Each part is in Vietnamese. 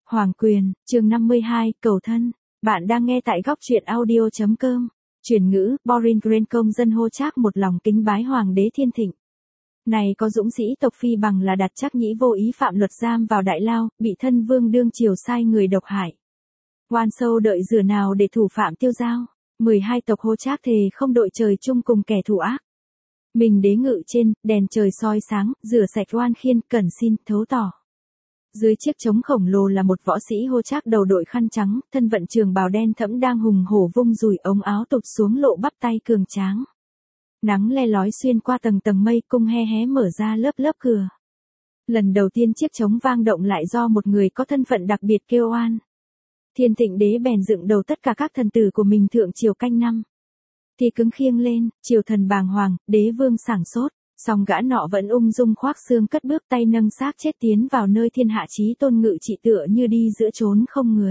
Hoàng quyền, chương 52, cầu thân. Bạn đang nghe tại góc truyện audio.com. Chuyển ngữ, Boring Green công dân hô Trác một lòng kính bái hoàng đế Thiên Thịnh. Này có dũng sĩ tộc Phi bằng là Đặt Trác Nhĩ vô ý phạm luật giam vào đại lao, bị thân vương đương triều sai người độc hại. Oan sâu đợi rửa nào để thủ phạm tiêu dao. 12 tộc hô Trác thề không đội trời chung cùng kẻ thù ác. Mình đế ngự trên, đèn trời soi sáng, rửa sạch oan khiên, cẩn xin, thấu tỏ. Dưới chiếc trống khổng lồ là một võ sĩ hô Trác đầu đội khăn trắng, thân vận trường bào đen thẫm đang hùng hổ vung dùi ống áo tụt xuống lộ bắp tay cường tráng. Nắng le lói xuyên qua tầng tầng mây cung hé hé mở ra lớp lớp cửa. Lần đầu tiên chiếc trống vang động lại do một người có thân phận đặc biệt kêu oan. Thiên Thịnh đế bèn dựng đầu tất cả các thần tử của mình thượng triều canh năm. Thì cứng khiêng lên, triều thần bàng hoàng, đế vương sảng sốt. Song gã nọ vẫn ung dung khoác xương cất bước tay nâng xác chết tiến vào nơi thiên hạ chí tôn ngự trị tựa như đi giữa chốn không người.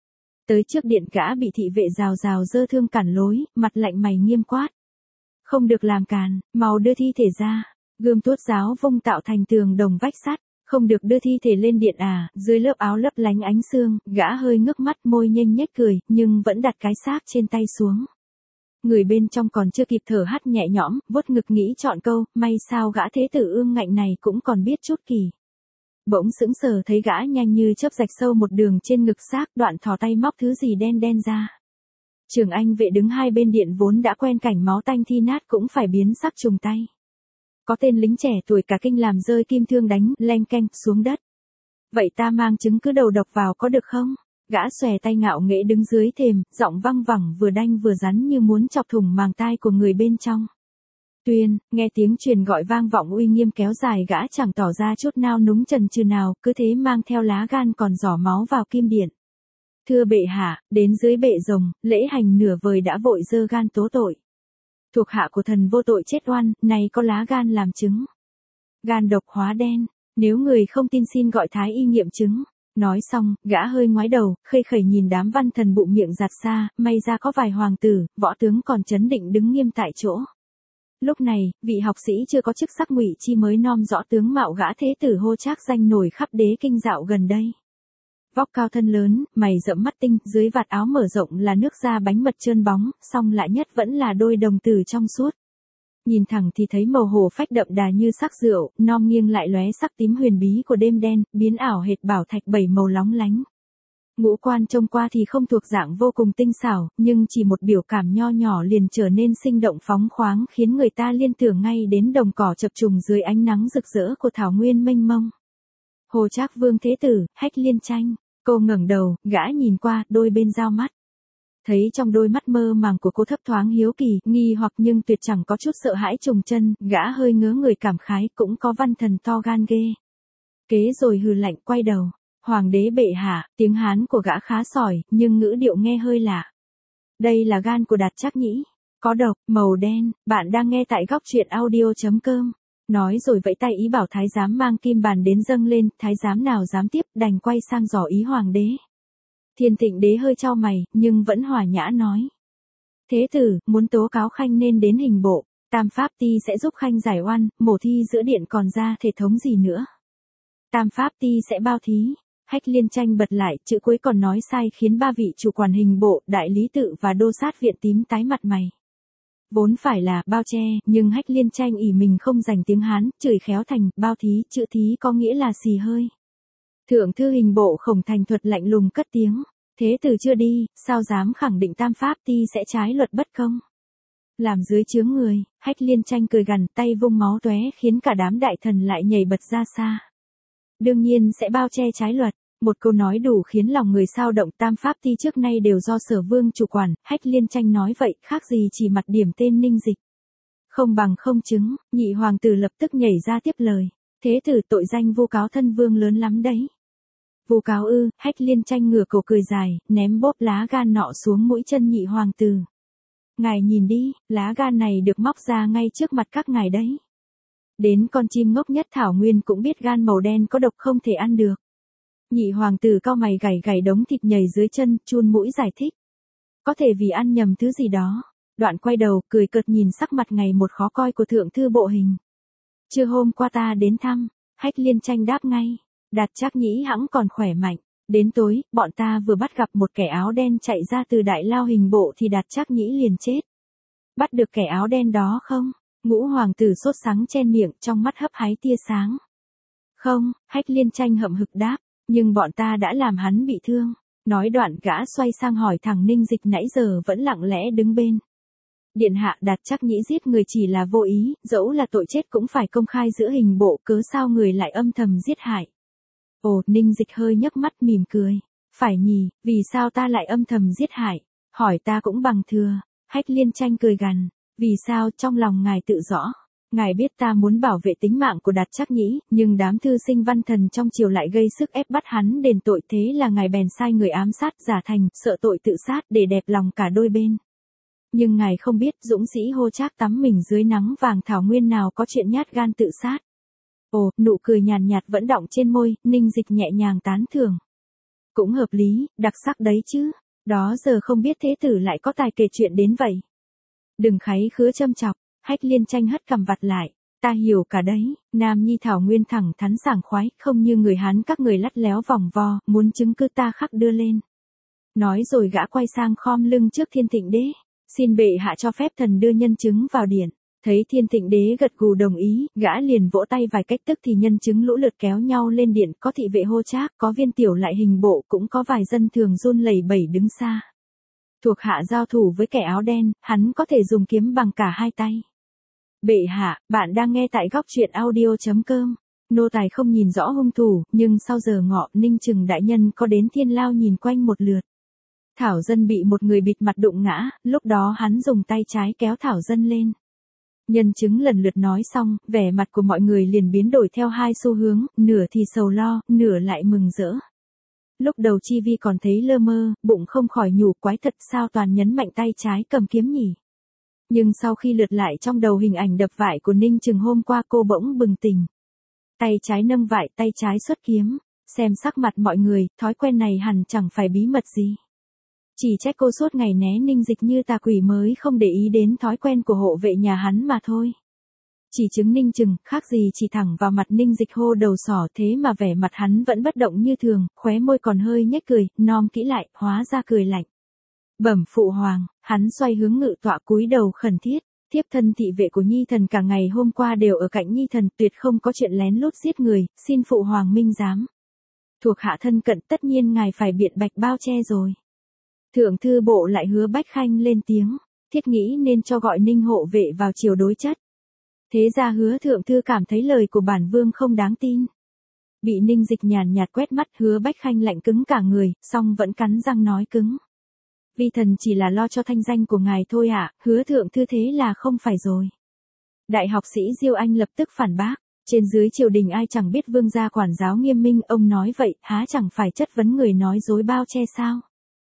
Tới trước điện gã bị thị vệ rào rào dơ thương cản lối, mặt lạnh mày nghiêm quát. Không được làm càn, mau đưa thi thể ra. Gươm tuốt giáo vung tạo thành tường đồng vách sắt. Không được đưa thi thể lên điện à, dưới lớp áo lấp lánh ánh xương, gã hơi ngước mắt môi nhếch nhếch cười, nhưng vẫn đặt cái xác trên tay xuống. Người bên trong còn chưa kịp thở hắt nhẹ nhõm, vuốt ngực nghĩ chọn câu, may sao gã thế tử ương ngạnh này cũng còn biết chút kỳ. Bỗng sững sờ thấy gã nhanh như chớp rạch sâu một đường trên ngực xác, đoạn thò tay móc thứ gì đen đen ra. Trường Anh vệ đứng hai bên điện vốn đã quen cảnh máu tanh thi nát cũng phải biến sắc trùng tay. Có tên lính trẻ tuổi cả kinh làm rơi kim thương đánh, leng keng, xuống đất. Vậy ta mang chứng cứ đầu độc vào có được không? Gã xòe tay ngạo nghễ đứng dưới thềm, giọng văng vẳng vừa đanh vừa rắn như muốn chọc thủng màng tai của người bên trong. Tuyên, nghe tiếng truyền gọi vang vọng uy nghiêm kéo dài gã chẳng tỏ ra chút nao núng chần chừ nào, cứ thế mang theo lá gan còn giỏ máu vào kim điện. Thưa bệ hạ, đến dưới bệ rồng, lễ hành nửa vời đã vội dơ gan tố tội. Thuộc hạ của thần vô tội chết oan, này có lá gan làm chứng. Gan độc hóa đen, nếu người không tin xin gọi thái y nghiệm chứng. Nói xong, gã hơi ngoái đầu, khây khẩy nhìn đám văn thần bụng miệng giạt xa, may ra có vài hoàng tử, võ tướng còn trấn định đứng nghiêm tại chỗ. Lúc này, vị học sĩ chưa có chức sắc Ngụy Chi mới nom rõ tướng mạo gã thế tử hô Trác danh nổi khắp đế kinh dạo gần đây. Vóc cao thân lớn, mày rậm mắt tinh, dưới vạt áo mở rộng là nước da bánh mật trơn bóng, song lại nhất vẫn là đôi đồng tử trong suốt. Nhìn thẳng thì thấy màu hồ phách đậm đà như sắc rượu, non nghiêng lại lóe sắc tím huyền bí của đêm đen, biến ảo hệt bảo thạch bảy màu lóng lánh. Ngũ quan trông qua thì không thuộc dạng vô cùng tinh xảo, nhưng chỉ một biểu cảm nho nhỏ liền trở nên sinh động phóng khoáng khiến người ta liên tưởng ngay đến đồng cỏ chập trùng dưới ánh nắng rực rỡ của thảo nguyên mênh mông. Hồ Trác vương thế tử, Hách Liên Tranh. Cô ngẩng đầu, gã nhìn qua, đôi bên giao mắt. Thấy trong đôi mắt mơ màng của cô thấp thoáng hiếu kỳ, nghi hoặc nhưng tuyệt chẳng có chút sợ hãi trùng chân, gã hơi ngớ người cảm khái, cũng có văn thần to gan ghê. Kế rồi hừ lạnh quay đầu. Hoàng đế bệ hạ, tiếng Hán của gã khá sỏi, nhưng ngữ điệu nghe hơi lạ. Đây là gan của Đạt Trác Nhĩ. Có độc, màu đen, bạn đang nghe tại góc truyện audio.com. Nói rồi vẫy tay ý bảo thái giám mang kim bàn đến dâng lên, thái giám nào dám tiếp, đành quay sang dò ý hoàng đế. Thiên Thịnh đế hơi chau mày, nhưng vẫn hòa nhã nói. Thế tử, muốn tố cáo khanh nên đến hình bộ, Tam Pháp Ti sẽ giúp khanh giải oan, mổ thi giữa điện còn ra thể thống gì nữa. Tam Pháp Ti sẽ bao thí. Hách Liên Tranh bật lại, chữ cuối còn nói sai khiến ba vị chủ quản hình bộ, đại lý tự và đô sát viện tím tái mặt mày. Vốn phải là bao che, nhưng Hách Liên Tranh ỷ mình không dành tiếng Hán, chửi khéo thành bao thí, chữ thí có nghĩa là xì hơi. Thượng thư hình bộ Khổng Thành Thuật lạnh lùng cất tiếng, thế tử chưa đi, sao dám khẳng định Tam Pháp Ti sẽ trái luật bất công. Làm dưới chướng người, Hách Liên Tranh cười gằn, tay vung máu tóe khiến cả đám đại thần lại nhảy bật ra xa. Đương nhiên sẽ bao che trái luật. Một câu nói đủ khiến lòng người sao động. Tam Pháp Ti trước nay đều do Sở Vương chủ quản, Hách Liên Tranh nói vậy, khác gì chỉ mặt điểm tên Ninh Dịch. Không bằng không chứng, nhị hoàng tử lập tức nhảy ra tiếp lời. Thế tử tội danh vu cáo thân vương lớn lắm đấy. Vu cáo ư? Hách Liên Tranh ngửa cổ cười dài, ném bốp lá gan nọ xuống mũi chân nhị hoàng tử. Ngài nhìn đi, lá gan này được móc ra ngay trước mặt các ngài đấy. Đến con chim ngốc nhất thảo nguyên cũng biết gan màu đen có độc không thể ăn được. Nhị hoàng tử cau mày gảy gảy đống thịt nhầy dưới chân, chun mũi giải thích. Có thể vì ăn nhầm thứ gì đó. Đoạn quay đầu, cười cợt nhìn sắc mặt ngày một khó coi của thượng thư bộ hình. Trưa hôm qua ta đến thăm, Hách Liên Tranh đáp ngay. Đạt Trác Nhĩ hẵng còn khỏe mạnh. Đến tối, bọn ta vừa bắt gặp một kẻ áo đen chạy ra từ đại lao hình bộ thì Đạt Trác Nhĩ liền chết. Bắt được kẻ áo đen đó không? Ngũ hoàng tử sốt sắng chen miệng, trong mắt hấp háy tia sáng. Không, Hách Liên Tranh hậm hực đáp, nhưng bọn ta đã làm hắn bị thương. Nói đoạn gã xoay sang hỏi thằng Ninh Dịch nãy giờ vẫn lặng lẽ đứng bên. Điện hạ, Đạt Trác Nhĩ giết người chỉ là vô ý, dẫu là tội chết cũng phải công khai giữa hình bộ, cớ sao người lại âm thầm giết hại. Ồ, Ninh Dịch hơi nhấc mắt mỉm cười. Phải nhỉ, vì sao ta lại âm thầm giết hại? Hỏi ta cũng bằng thừa. Hách Liên Tranh cười gằn. Vì sao, trong lòng ngài tự rõ. Ngài biết ta muốn bảo vệ tính mạng của Đạt Trác Nhĩ, nhưng đám thư sinh văn thần trong triều lại gây sức ép bắt hắn đền tội, thế là ngài bèn sai người ám sát giả thành, sợ tội tự sát để đẹp lòng cả đôi bên. Nhưng ngài không biết dũng sĩ Hô Trác tắm mình dưới nắng vàng thảo nguyên nào có chuyện nhát gan tự sát. Ồ, nụ cười nhàn nhạt vẫn đọng trên môi, Ninh Dịch nhẹ nhàng tán thưởng. Cũng hợp lý, đặc sắc đấy chứ. Đó giờ không biết thế tử lại có tài kể chuyện đến vậy. Đừng kháy khứa châm chọc, Hách Liên Tranh hất cằm vặt lại. Ta hiểu cả đấy, Nam Nhi thảo nguyên thẳng thắn sảng khoái, không như người Hán các người lắt léo vòng vo, muốn chứng cứ ta khắc đưa lên. Nói rồi gã quay sang khom lưng trước Thiên Thịnh Đế. Xin bệ hạ cho phép thần đưa nhân chứng vào điện. Thấy Thiên Thịnh Đế gật gù đồng ý, gã liền vỗ tay vài cách, tức thì nhân chứng lũ lượt kéo nhau lên điện, có thị vệ Hô Trác, có viên tiểu lại hình bộ, cũng có vài dân thường run lẩy bẩy đứng xa. Thuộc hạ giao thủ với kẻ áo đen, hắn có thể dùng kiếm bằng cả hai tay. Bệ hạ, bạn đang nghe tại góc truyện audio.com. Nô tài không nhìn rõ hung thủ, nhưng sau giờ ngọ, Ninh Trừng đại nhân có đến Thiên Lao nhìn quanh một lượt. Thảo Dân bị một người bịt mặt đụng ngã, lúc đó hắn dùng tay trái kéo Thảo Dân lên. Nhân chứng lần lượt nói xong, vẻ mặt của mọi người liền biến đổi theo hai xu hướng, nửa thì sầu lo, nửa lại mừng rỡ. Lúc đầu Chi Vi còn thấy lơ mơ, bụng không khỏi nhủ quái thật sao toàn nhấn mạnh tay trái cầm kiếm nhỉ. Nhưng sau khi lượt lại trong đầu hình ảnh đập vải của Ninh Trừng hôm qua, cô bỗng bừng tỉnh. Tay trái nâng vải, tay trái xuất kiếm. Xem sắc mặt mọi người, thói quen này hẳn chẳng phải bí mật gì. Chỉ trách cô suốt ngày né Ninh Dịch như tà quỷ mới không để ý đến thói quen của hộ vệ nhà hắn mà thôi. Chỉ chứng Ninh Trừng, khác gì chỉ thẳng vào mặt Ninh Dịch hô đầu sỏ, thế mà vẻ mặt hắn vẫn bất động như thường, khóe môi còn hơi nhếch cười, nom kỹ lại, hóa ra cười lạnh. Bẩm phụ hoàng, hắn xoay hướng ngự tọa cúi đầu khẩn thiết, thiếp thân thị vệ của Nhi thần cả ngày hôm qua đều ở cạnh Nhi thần, tuyệt không có chuyện lén lút giết người, xin phụ hoàng minh giám. Thuộc hạ thân cận, tất nhiên ngài phải biện bạch bao che rồi. Thượng thư bộ lại Hứa Bách Khanh lên tiếng, thiết nghĩ nên cho gọi Ninh hộ vệ vào chiều đối chất. Thế ra Hứa thượng thư cảm thấy lời của bản vương không đáng tin. Bị Ninh Dịch nhàn nhạt quét mắt, Hứa Bách Khanh lạnh cứng cả người, song vẫn cắn răng nói cứng. Vi thần chỉ là lo cho thanh danh của ngài thôi ạ, Hứa thượng thư thế là không phải rồi. Đại học sĩ Diêu Anh lập tức phản bác, trên dưới triều đình ai chẳng biết vương gia quản giáo nghiêm minh, ông nói vậy, há chẳng phải chất vấn người nói dối bao che sao.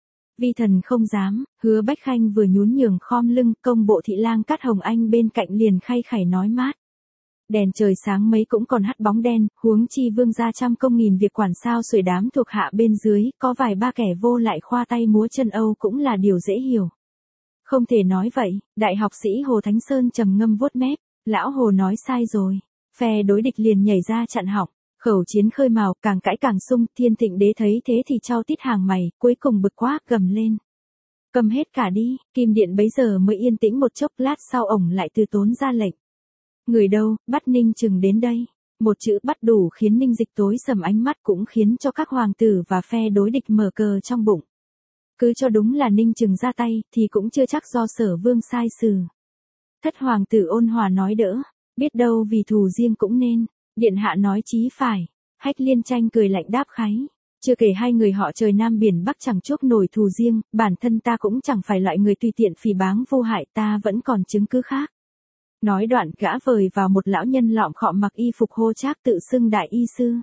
Vi thần không dám. Hứa Bách Khanh vừa nhún nhường khom lưng, công bộ thị lang Cát Hồng Anh bên cạnh liền khay khảy nói mát. Đèn trời sáng mấy cũng còn hắt bóng đen, huống chi vương gia trăm công nghìn việc quản sao xuể đám thuộc hạ bên dưới, có vài ba kẻ vô lại khoa tay múa chân Âu cũng là điều dễ hiểu. Không thể nói vậy, đại học sĩ Hồ Thánh Sơn trầm ngâm vuốt mép, lão Hồ nói sai rồi. Phe đối địch liền nhảy ra chặn họng. Khẩu chiến khơi mào, càng cãi càng sung, Thiên Thịnh Đế thấy thế thì trao tít hàng mày, cuối cùng bực quá, gầm lên. Cầm hết cả đi, Kim Điện bấy giờ mới yên tĩnh một chốc, lát sau ổng lại từ tốn ra lệnh. Người đâu, bắt Ninh Trừng đến đây. Một chữ bắt đủ khiến Ninh Dịch tối sầm ánh mắt, cũng khiến cho các hoàng tử và phe đối địch mở cờ trong bụng. Cứ cho đúng là Ninh Trừng ra tay, thì cũng chưa chắc do Sở Vương sai xử. Thất hoàng tử ôn hòa nói đỡ, biết đâu vì thù riêng cũng nên. Điện hạ nói chí phải. Hách Liên Tranh cười lạnh đáp kháy. Chưa kể hai người họ trời Nam biển Bắc chẳng chuốc nổi thù riêng, bản thân ta cũng chẳng phải loại người tùy tiện phỉ báng vô hại, ta vẫn còn chứng cứ khác. Nói đoạn gã vời vào một lão nhân lọm khọm mặc y phục Hô Trác tự xưng đại y sư.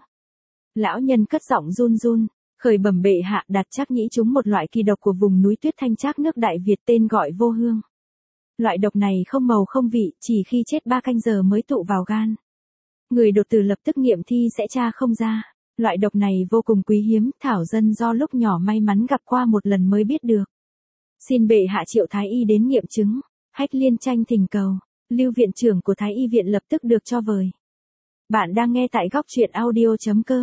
Lão nhân cất giọng run run, khởi bẩm bệ hạ, Đạt Trác Nhĩ trúng một loại kỳ độc của vùng núi Tuyết Thanh Trác nước Đại Việt tên gọi vô hương. Loại độc này không màu không vị, chỉ khi chết 3 canh giờ mới tụ vào gan. Người đột tử lập tức nghiệm thi sẽ tra không ra. Loại độc này vô cùng quý hiếm, Thảo Dân do lúc nhỏ may mắn gặp qua một lần mới biết được. Xin bệ hạ triệu Thái Y đến nghiệm chứng. Hách Liên Tranh thỉnh cầu. Lưu viện trưởng của Thái Y viện lập tức được cho vời. Bạn đang nghe tại góc truyện audio.com.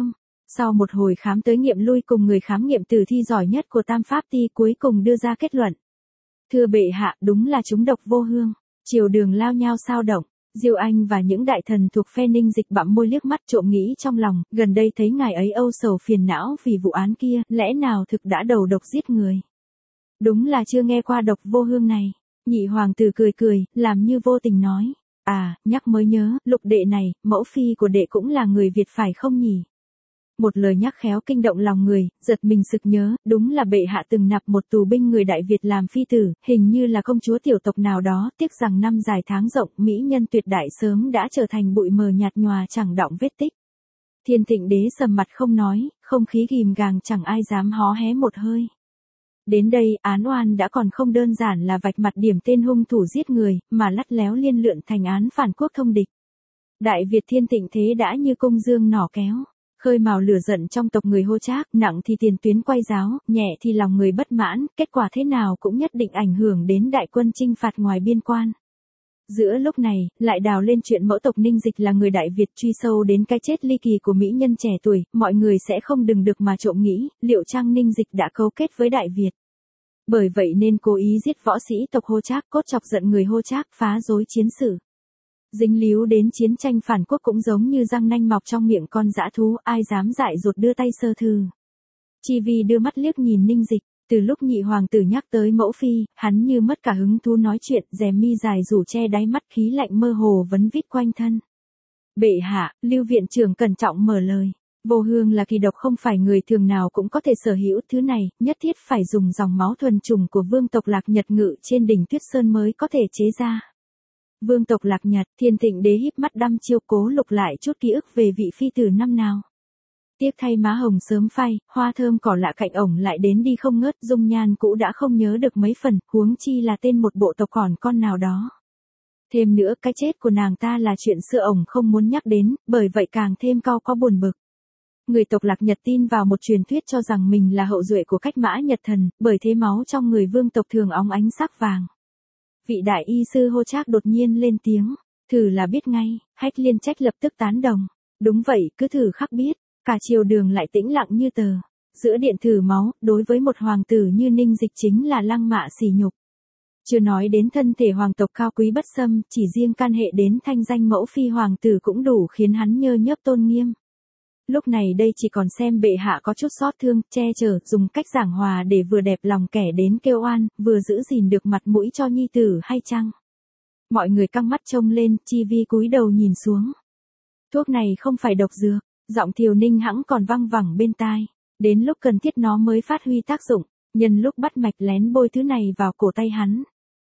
Sau một hồi khám tới nghiệm lui cùng người khám nghiệm tử thi giỏi nhất của Tam Pháp Ti cuối cùng đưa ra kết luận. Thưa bệ hạ, đúng là trúng độc vô hương. Triều đường lao nhao sao động. Diêu Anh và những đại thần thuộc phe Ninh Dịch bặm môi liếc mắt trộm nghĩ trong lòng, gần đây thấy ngài ấy âu sầu phiền não vì vụ án kia, lẽ nào thực đã đầu độc giết người. Đúng là chưa nghe qua độc vô hương này. Nhị hoàng tử cười cười, làm như vô tình nói. À, nhắc mới nhớ, Lục đệ này, mẫu phi của đệ cũng là người Việt phải không nhỉ? Một lời nhắc khéo kinh động lòng người, giật mình sực nhớ, đúng là bệ hạ từng nạp một tù binh người Đại Việt làm phi tử, hình như là công chúa tiểu tộc nào đó, tiếc rằng năm dài tháng rộng, mỹ nhân tuyệt đại sớm đã trở thành bụi mờ nhạt nhòa chẳng đọng vết tích. Thiên Thịnh đế sầm mặt không nói, không khí ghim gàng chẳng ai dám hó hé một hơi. Đến đây, án oan đã còn không đơn giản là vạch mặt điểm tên hung thủ giết người, mà lắt léo liên lượn thành án phản quốc thông địch. Đại Việt Thiên Thịnh thế đã như cung dương nỏ kéo. Khơi mào lửa giận trong tộc người Hô Trác, nặng thì tiền tuyến quay giáo, nhẹ thì lòng người bất mãn, kết quả thế nào cũng nhất định ảnh hưởng đến đại quân chinh phạt ngoài biên quan. Giữa lúc này, lại đào lên chuyện mẫu tộc Ninh Dịch là người Đại Việt truy sâu đến cái chết ly kỳ của mỹ nhân trẻ tuổi, mọi người sẽ không đừng được mà trộm nghĩ, liệu chăng Ninh Dịch đã cấu kết với Đại Việt. Bởi vậy nên cố ý giết võ sĩ tộc Hô Trác, cốt chọc giận người Hô Trác, phá rối chiến sự. Dính líu đến chiến tranh phản quốc cũng giống như răng nanh mọc trong miệng con dã thú, ai dám dại dột đưa tay sơ thử. Chi Vi đưa mắt liếc nhìn Ninh Dịch, từ lúc nhị hoàng tử nhắc tới mẫu phi, hắn như mất cả hứng thú nói chuyện, rèm mi dài rủ che đáy mắt, khí lạnh mơ hồ vấn vít quanh thân. Bệ hạ, Lưu viện trưởng cẩn trọng mở lời. Vô hương là kỳ độc không phải người thường nào cũng có thể sở hữu, thứ này, nhất thiết phải dùng dòng máu thuần chủng của vương tộc Lạc Nhật ngự trên đỉnh Tuyết Sơn mới có thể chế ra. Vương tộc Lạc Nhật, Thiên Thịnh đế híp mắt đăm chiêu cố lục lại chút ký ức về vị phi tử năm nào. Tiếc thay má hồng sớm phai, hoa thơm cỏ lạ cạnh ổng lại đến đi không ngớt, dung nhan cũ đã không nhớ được mấy phần, huống chi là tên một bộ tộc còn con nào đó. Thêm nữa, cái chết của nàng ta là chuyện xưa ổng không muốn nhắc đến, bởi vậy càng thêm cau có buồn bực. Người tộc Lạc Nhật tin vào một truyền thuyết cho rằng mình là hậu duệ của Cách Mã Nhật Thần, bởi thế máu trong người vương tộc thường óng ánh sắc vàng. Vị đại y sư Hô Trác đột nhiên lên tiếng, thử là biết ngay, Hách Liên Trách lập tức tán đồng. Đúng vậy, cứ thử khắc biết, cả triều đường lại tĩnh lặng như tờ. Giữa điện thử máu, đối với một hoàng tử như Ninh Dịch chính là lăng mạ sỉ nhục. Chưa nói đến thân thể hoàng tộc cao quý bất xâm, chỉ riêng can hệ đến thanh danh mẫu phi hoàng tử cũng đủ khiến hắn nhơ nhớp tôn nghiêm. Lúc này đây chỉ còn xem bệ hạ có chút xót thương, che chở, dùng cách giảng hòa để vừa đẹp lòng kẻ đến kêu oan, vừa giữ gìn được mặt mũi cho nhi tử hay chăng? Mọi người căng mắt trông lên, Chi Vi cúi đầu nhìn xuống. Thuốc này không phải độc dược, giọng Thiều Ninh hẵng còn văng vẳng bên tai. Đến lúc cần thiết nó mới phát huy tác dụng, nhân lúc bắt mạch lén bôi thứ này vào cổ tay hắn.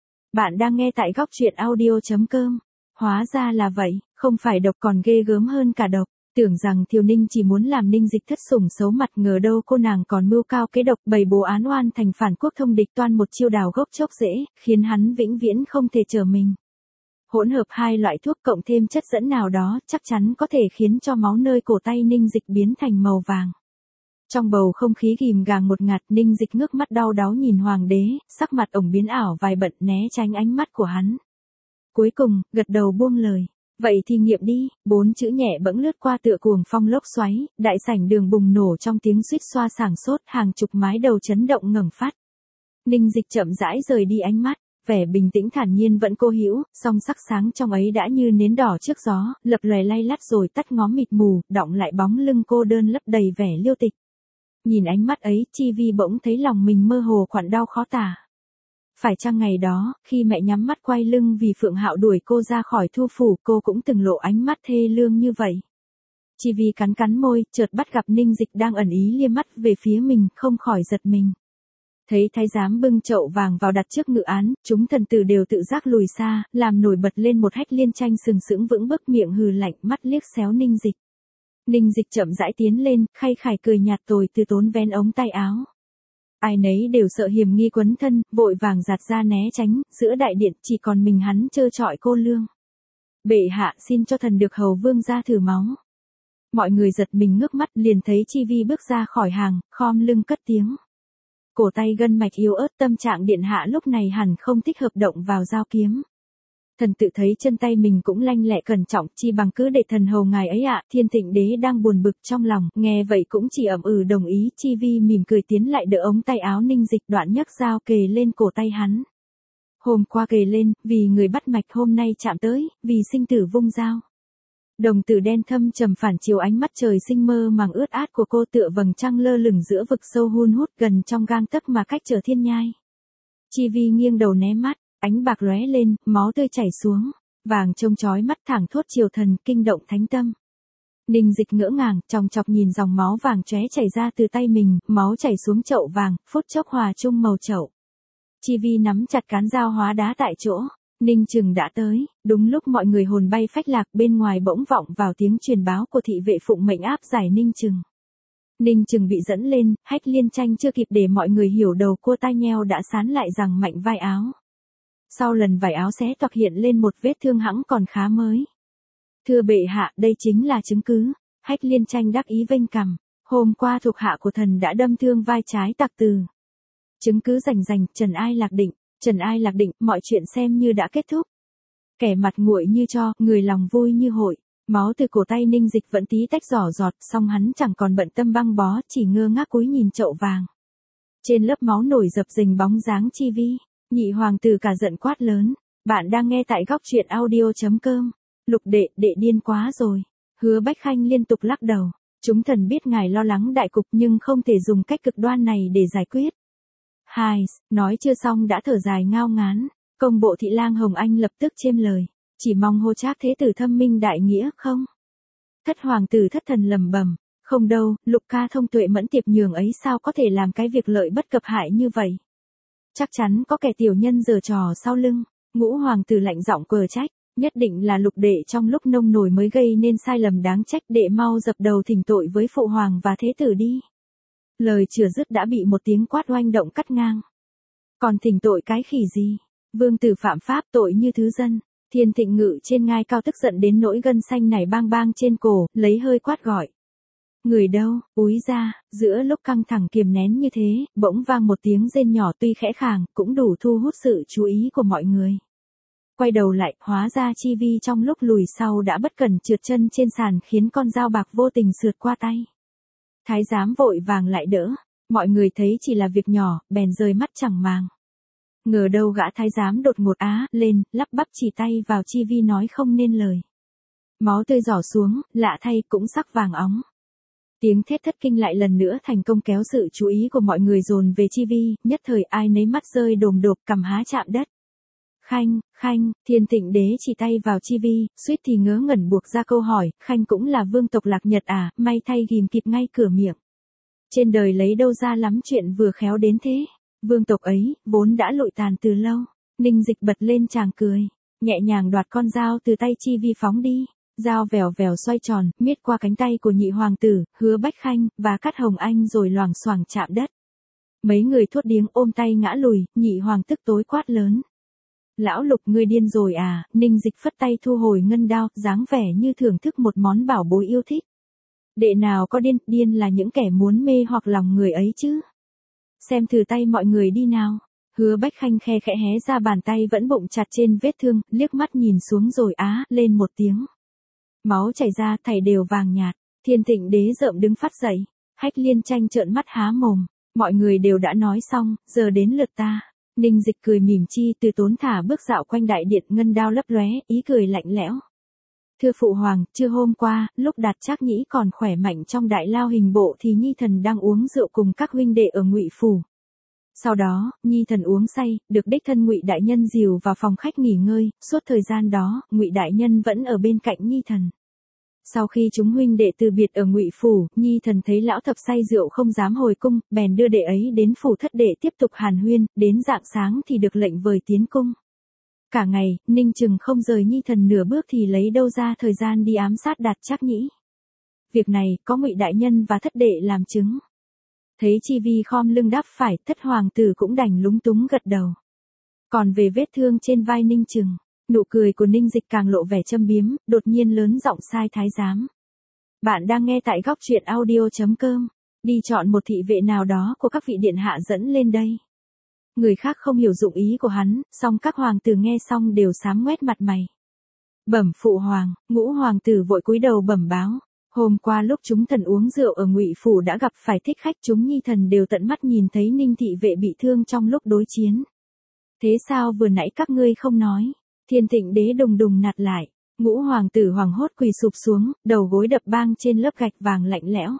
Bạn đang nghe tại góc truyện audio.com. Hóa ra là vậy, không phải độc còn ghê gớm hơn cả độc. Tưởng rằng Thiều Ninh chỉ muốn làm Ninh Dịch thất sủng xấu mặt, ngờ đâu cô nàng còn mưu cao kế độc bày bố án oan thành phản quốc thông địch, toan một chiêu đào gốc chốc rễ, khiến hắn vĩnh viễn không thể trở mình. Hỗn hợp hai loại thuốc cộng thêm chất dẫn nào đó chắc chắn có thể khiến cho máu nơi cổ tay Ninh Dịch biến thành màu vàng. Trong bầu không khí ghim gàng một ngạt, Ninh Dịch ngước mắt đau đáu nhìn hoàng đế, sắc mặt ổng biến ảo vài bận né tránh ánh mắt của hắn. Cuối cùng, gật đầu buông lời. Vậy thì nghiệm đi, 4 chữ nhẹ bẫng lướt qua tựa cuồng phong lốc xoáy, đại sảnh đường bùng nổ trong tiếng suýt xoa sảng sốt, hàng chục mái đầu chấn động ngẩng phát. Ninh Dịch chậm rãi rời đi ánh mắt, vẻ bình tĩnh thản nhiên vẫn cố hữu, song sắc sáng trong ấy đã như nến đỏ trước gió, lập lòe lay lắt rồi tắt ngóm mịt mù, đọng lại bóng lưng cô đơn lấp đầy vẻ liêu tịch. Nhìn ánh mắt ấy, Chi Vi bỗng thấy lòng mình mơ hồ khoản đau khó tả. Phải chăng ngày đó, khi mẹ nhắm mắt quay lưng vì Phượng Hạo đuổi cô ra khỏi Thu phủ, cô cũng từng lộ ánh mắt thê lương như vậy. Chi Vi cắn cắn môi, chợt bắt gặp Ninh Dịch đang ẩn ý liếc mắt về phía mình, không khỏi giật mình. Thấy thái giám bưng chậu vàng vào đặt trước ngự án, chúng thần tử đều tự giác lùi xa, làm nổi bật lên một Hách Liên Tranh sừng sững vững bước, miệng hừ lạnh, mắt liếc xéo Ninh Dịch. Ninh Dịch chậm rãi tiến lên, khay khải cười nhạt tồi từ tốn vén ống tay áo. Ai nấy đều sợ hiểm nghi quấn thân, vội vàng giạt ra né tránh, giữa đại điện chỉ còn mình hắn trơ trọi cô lương. Bệ hạ xin cho thần được hầu vương ra thử máu. Mọi người giật mình ngước mắt liền thấy Chi Vi bước ra khỏi hàng, khom lưng cất tiếng. Cổ tay gân mạch yếu ớt, tâm trạng điện hạ lúc này hẳn không thích hợp động vào dao kiếm. Thần tự thấy chân tay mình cũng lanh lẹ cẩn trọng, chi bằng cứ để thần hầu ngài ấy ạ. Thiên Thịnh Đế đang buồn bực trong lòng, nghe vậy cũng chỉ ậm ừ đồng ý. Chi Vi mỉm cười tiến lại đỡ ống tay áo Ninh Dịch, đoạn nhấc dao kề lên cổ tay hắn. Hôm qua kề lên, vì người bắt mạch, hôm nay chạm tới, vì sinh tử vung dao. Đồng tử đen thâm trầm phản chiếu ánh mắt trời sinh mơ màng ướt át của cô, tựa vầng trăng lơ lửng giữa vực sâu hun hút gần trong gang tấc mà cách trở thiên nhai. Chi Vi nghiêng đầu né mắt, ánh bạc lóe lên, máu tươi chảy xuống, vàng trông chói mắt thẳng thốt triều thần, kinh động thánh tâm. Ninh Dịch ngỡ ngàng, chòng chọc nhìn dòng máu vàng chóe chảy ra từ tay mình, máu chảy xuống chậu vàng, phút chốc hòa chung màu chậu. Chi Vi nắm chặt cán dao hóa đá tại chỗ. Ninh Chừng đã tới, đúng lúc mọi người hồn bay phách lạc, bên ngoài bỗng vọng vào tiếng truyền báo của thị vệ phụng mệnh áp giải Ninh Chừng. Ninh Chừng bị dẫn lên, Hách Liên Tranh chưa kịp để mọi người hiểu đầu cô tai nheo đã sán lại rằng mạnh vai áo. Sau lần vải áo xé toạc hiện lên một vết thương hẵng còn khá mới. Thưa bệ hạ, đây chính là chứng cứ. Hách Liên Tranh đắc ý vênh cằm. Hôm qua thuộc hạ của thần đã đâm thương vai trái Tặc Từ. Chứng cứ rành rành, Trần Ai Lạc định. Trần Ai Lạc định, mọi chuyện xem như đã kết thúc. Kẻ mặt nguội như tro, người lòng vui như hội. Máu từ cổ tay Ninh Dịch vẫn tí tách giỏ giọt, song hắn chẳng còn bận tâm băng bó, chỉ ngơ ngác cúi nhìn chậu vàng. Trên lớp máu nổi dập dềnh bóng dáng Chi Vi. Nhị hoàng tử cả giận quát lớn. Bạn đang nghe tại góc truyện audio.com. Lục đệ, đệ điên quá rồi. Hứa Bách Khanh liên tục lắc đầu. Chúng thần biết ngài lo lắng đại cục nhưng không thể dùng cách cực đoan này để giải quyết. Hai, nói chưa xong đã thở dài ngao ngán. Công bộ thị lang Hồng Anh lập tức chêm lời. Chỉ mong Hô Trác thế tử thâm minh đại nghĩa không? Thất hoàng tử thất thần lầm bầm. Không đâu, Lục ca thông tuệ mẫn tiệp nhường ấy sao có thể làm cái việc lợi bất cập hại như vậy? Chắc chắn có kẻ tiểu nhân giở trò sau lưng. Ngũ hoàng tử lạnh giọng cờ trách. Nhất định là Lục đệ trong lúc nông nổi mới gây nên sai lầm đáng trách, đệ mau dập đầu thỉnh tội với phụ hoàng và thế tử đi. Lời chưa dứt đã bị một tiếng quát oanh động cắt ngang. Còn thỉnh tội cái khỉ gì? Vương tử phạm pháp tội như thứ dân. Thiên Thịnh ngự trên ngai cao tức giận đến nỗi gân xanh nảy bang bang trên cổ, lấy hơi quát gọi. Người đâu, úi ra, giữa lúc căng thẳng kiềm nén như thế, bỗng vang một tiếng rên nhỏ tuy khẽ khàng, cũng đủ thu hút sự chú ý của mọi người. Quay đầu lại, hóa ra Chi Vi trong lúc lùi sau đã bất cẩn trượt chân trên sàn khiến con dao bạc vô tình sượt qua tay. Thái giám vội vàng lại đỡ, mọi người thấy chỉ là việc nhỏ, bèn rời mắt chẳng màng. Ngờ đâu gã thái giám đột ngột lên, lắp bắp chỉ tay vào Chi Vi nói không nên lời. Máu tươi rỏ xuống, lạ thay cũng sắc vàng óng. Tiếng thét thất kinh lại lần nữa thành công kéo sự chú ý của mọi người dồn về Chi Vi, nhất thời ai nấy mắt rơi đồm đột, cằm há chạm đất. Khanh, Thiên Thịnh đế chỉ tay vào Chi Vi, suýt thì ngớ ngẩn buộc ra câu hỏi, Khanh cũng là vương tộc Lạc Nhật à, may thay ghim kịp ngay cửa miệng. Trên đời lấy đâu ra lắm chuyện vừa khéo đến thế, vương tộc ấy, vốn đã lụi tàn từ lâu. Ninh Dịch bật lên chàng cười, nhẹ nhàng đoạt con dao từ tay Chi Vi phóng đi, dao vèo vèo xoay tròn, miết qua cánh tay của nhị hoàng tử, Hứa Bách Khanh, và cắt Hồng Anh rồi loảng xoảng chạm đất. Mấy người thốt điếng ôm tay ngã lùi, nhị hoàng tức tối quát lớn. Lão Lục ngươi điên rồi à? Ninh Dịch phất tay thu hồi ngân đao, dáng vẻ như thưởng thức một món bảo bối yêu thích. Đệ nào có điên là những kẻ muốn mê hoặc lòng người ấy chứ. Xem thử tay mọi người đi nào. Hứa Bách Khanh khe khẽ hé ra bàn tay vẫn bụng chặt trên vết thương, liếc mắt nhìn xuống rồi lên một tiếng. Máu chảy ra thảy đều vàng nhạt, Thiên Thịnh đế rợm đứng phát dậy. Hách Liên Tranh trợn mắt há mồm, mọi người đều đã nói xong, giờ đến lượt ta. Ninh Dịch cười mỉm chi từ tốn thả bước dạo quanh đại điện, ngân đao lấp lóe, ý cười lạnh lẽo. Thưa phụ hoàng, trưa hôm qua, lúc Đạt Trác Nhĩ còn khỏe mạnh trong đại lao hình bộ thì Nhi thần đang uống rượu cùng các huynh đệ ở Ngụy phủ. Sau đó, Nhi thần uống say, được đích thân Ngụy đại nhân dìu vào phòng khách nghỉ ngơi, suốt thời gian đó, Ngụy đại nhân vẫn ở bên cạnh Nhi thần. Sau khi chúng huynh đệ từ biệt ở Ngụy phủ, Nhi thần thấy lão thập say rượu không dám hồi cung, bèn đưa đệ ấy đến phủ thất đệ tiếp tục hàn huyên, đến rạng sáng thì được lệnh vời tiến cung. Cả ngày, Ninh Chừng không rời Nhi thần nửa bước thì lấy đâu ra thời gian đi ám sát Đạt Trác Nhĩ. Việc này, có Ngụy đại nhân và thất đệ làm chứng. Thấy Chi Vi khom lưng đáp phải, thất hoàng tử cũng đành lúng túng gật đầu. Còn về vết thương trên vai Ninh Chừng, nụ cười của Ninh Dịch càng lộ vẻ châm biếm, đột nhiên lớn giọng sai thái giám. Bạn đang nghe tại góc truyện audio.com. Đi chọn một thị vệ nào đó của các vị điện hạ dẫn lên đây. Người khác không hiểu dụng ý của hắn, song các hoàng tử nghe xong đều xám ngoét mặt mày. Bẩm phụ hoàng, Ngũ hoàng tử vội cúi đầu bẩm báo. Hôm qua lúc chúng thần uống rượu ở Ngụy phủ đã gặp phải thích khách, chúng nhi thần đều tận mắt nhìn thấy Ninh thị vệ bị thương trong lúc đối chiến. Thế sao vừa nãy các ngươi không nói? Thiên Tịnh đế đùng đùng nạt lại. Ngũ hoàng tử hoảng hốt quỳ sụp xuống, đầu gối đập bang trên lớp gạch vàng lạnh lẽo.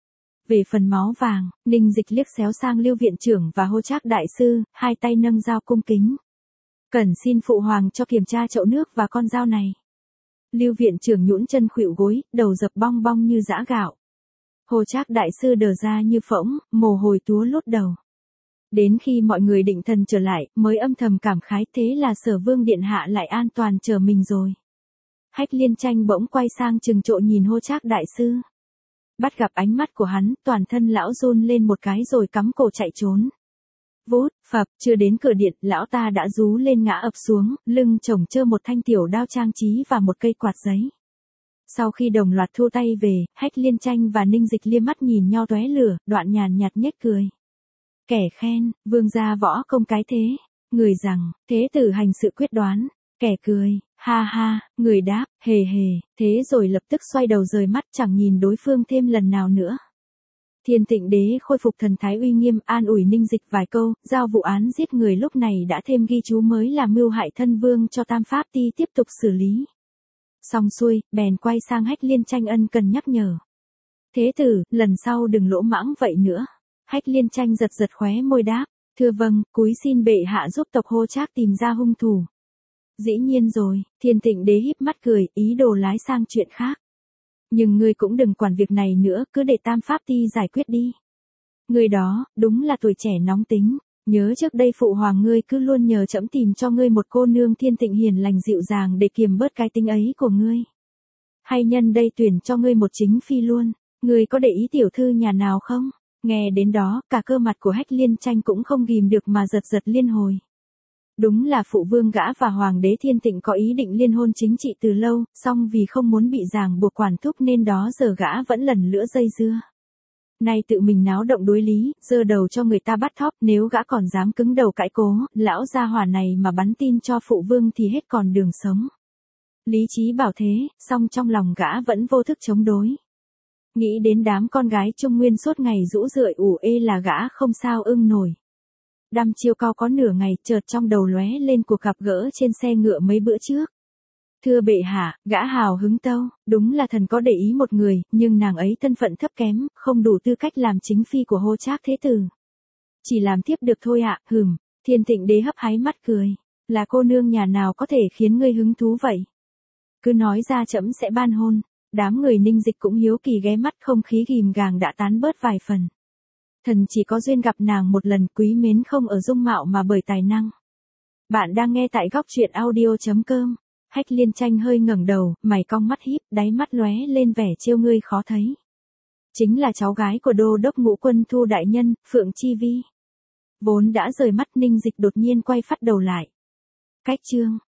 Về phần máu vàng, Ninh Dịch liếc xéo sang Lưu viện trưởng và Hô Trác đại sư, hai tay nâng dao cung kính. Cần xin phụ hoàng cho kiểm tra chậu nước và con dao này. Lưu viện trưởng nhũn chân khuỵu gối, đầu dập bong bong như giã gạo. Hô Trác đại sư đờ ra như phỗng, mồ hôi túa lốt đầu. Đến khi mọi người định thần trở lại, mới âm thầm cảm khái, thế là Sở Vương điện hạ lại an toàn chờ mình rồi. Hách Liên Tranh bỗng quay sang trừng trội nhìn Hô Trác đại sư. Bắt gặp ánh mắt của hắn, toàn thân lão run lên một cái rồi cắm cổ chạy trốn. Vút, phập, chưa đến cửa điện, lão ta đã rú lên ngã ập xuống, lưng chồng chơ một thanh tiểu đao trang trí và một cây quạt giấy. Sau khi đồng loạt thu tay về, Hách Liên Tranh và Ninh Dịch liếc mắt nhìn nhau tóe lửa, Đoạn nhàn nhạt nhếch cười. Kẻ khen, vương gia võ công cái thế. Người rằng, thế tử hành sự quyết đoán. Kẻ cười, ha ha, người đáp, hề hề, thế rồi lập tức xoay đầu rời mắt chẳng nhìn đối phương thêm lần nào nữa. Thiên Tịnh đế khôi phục thần thái uy nghiêm, an ủi Ninh Dịch vài câu, giao vụ án giết người lúc này đã thêm ghi chú mới là mưu hại thân vương cho Tam Pháp Ti tiếp tục xử lý. Xong xuôi, bèn quay sang Hách Liên Tranh ân cần nhắc nhở. Thế tử, lần sau đừng lỗ mãng vậy nữa. Hách Liên Tranh giật giật khóe môi đáp, thưa vâng, cúi xin bệ hạ giúp tộc Hô Trác tìm ra hung thủ. Dĩ nhiên rồi, Thiên Tịnh đế híp mắt cười, ý đồ lái sang chuyện khác. Nhưng ngươi cũng đừng quản việc này nữa, cứ để Tam Pháp Ti giải quyết đi. Ngươi đó, đúng là tuổi trẻ nóng tính. Nhớ trước đây phụ hoàng ngươi cứ luôn nhờ trẫm tìm cho ngươi một cô nương Thiên Tịnh hiền lành dịu dàng để kiềm bớt cái tính ấy của ngươi. Hay nhân đây tuyển cho ngươi một chính phi luôn. Ngươi có để ý tiểu thư nhà nào không? Nghe đến đó, cả cơ mặt của Hách Liên Tranh cũng không ghìm được mà giật giật liên hồi. Đúng là phụ vương gã và hoàng đế Thiên Tịnh có ý định liên hôn chính trị từ lâu, song vì không muốn bị ràng buộc quản thúc nên đó giờ gã vẫn lần lữa dây dưa. Nay tự mình náo động đối lý, giơ đầu cho người ta bắt thóp, nếu gã còn dám cứng đầu cãi cố, lão gia hỏa này mà bắn tin cho phụ vương thì hết còn đường sống. Lý trí bảo thế, song trong lòng gã vẫn vô thức chống đối. Nghĩ đến đám con gái Trung Nguyên suốt ngày rũ rượi ủ ê là gã không sao ưng nổi. Đăm chiêu cao có nửa ngày, chợt trong đầu lóe lên cuộc gặp gỡ trên xe ngựa mấy bữa trước. Thưa bệ hạ, gã hào hứng tâu, đúng là thần có để ý một người, nhưng nàng ấy thân phận thấp kém, không đủ tư cách làm chính phi của Hô Trác thế tử. Chỉ làm thiếp được thôi ạ, Thiên Tịnh đế hấp háy mắt cười. Là cô nương nhà nào có thể khiến ngươi hứng thú vậy? Cứ nói ra trẫm sẽ ban hôn. Đám người Ninh Dịch cũng hiếu kỳ ghé mắt, không khí ghìm gàng đã tán bớt vài phần. Thần chỉ có duyên gặp nàng một lần, quý mến không ở dung mạo mà bởi tài năng. Bạn đang nghe tại góc truyện audio.com. Hách Liên Tranh hơi ngẩng đầu, mày cong mắt híp, đáy mắt lóe lên vẻ trêu ngươi khó thấy. Chính là cháu gái của đô đốc Ngũ Quân Thu đại nhân, Phượng Chi Vi. Vốn đã rời mắt, Ninh Dịch đột nhiên quay phắt đầu lại. Cách chương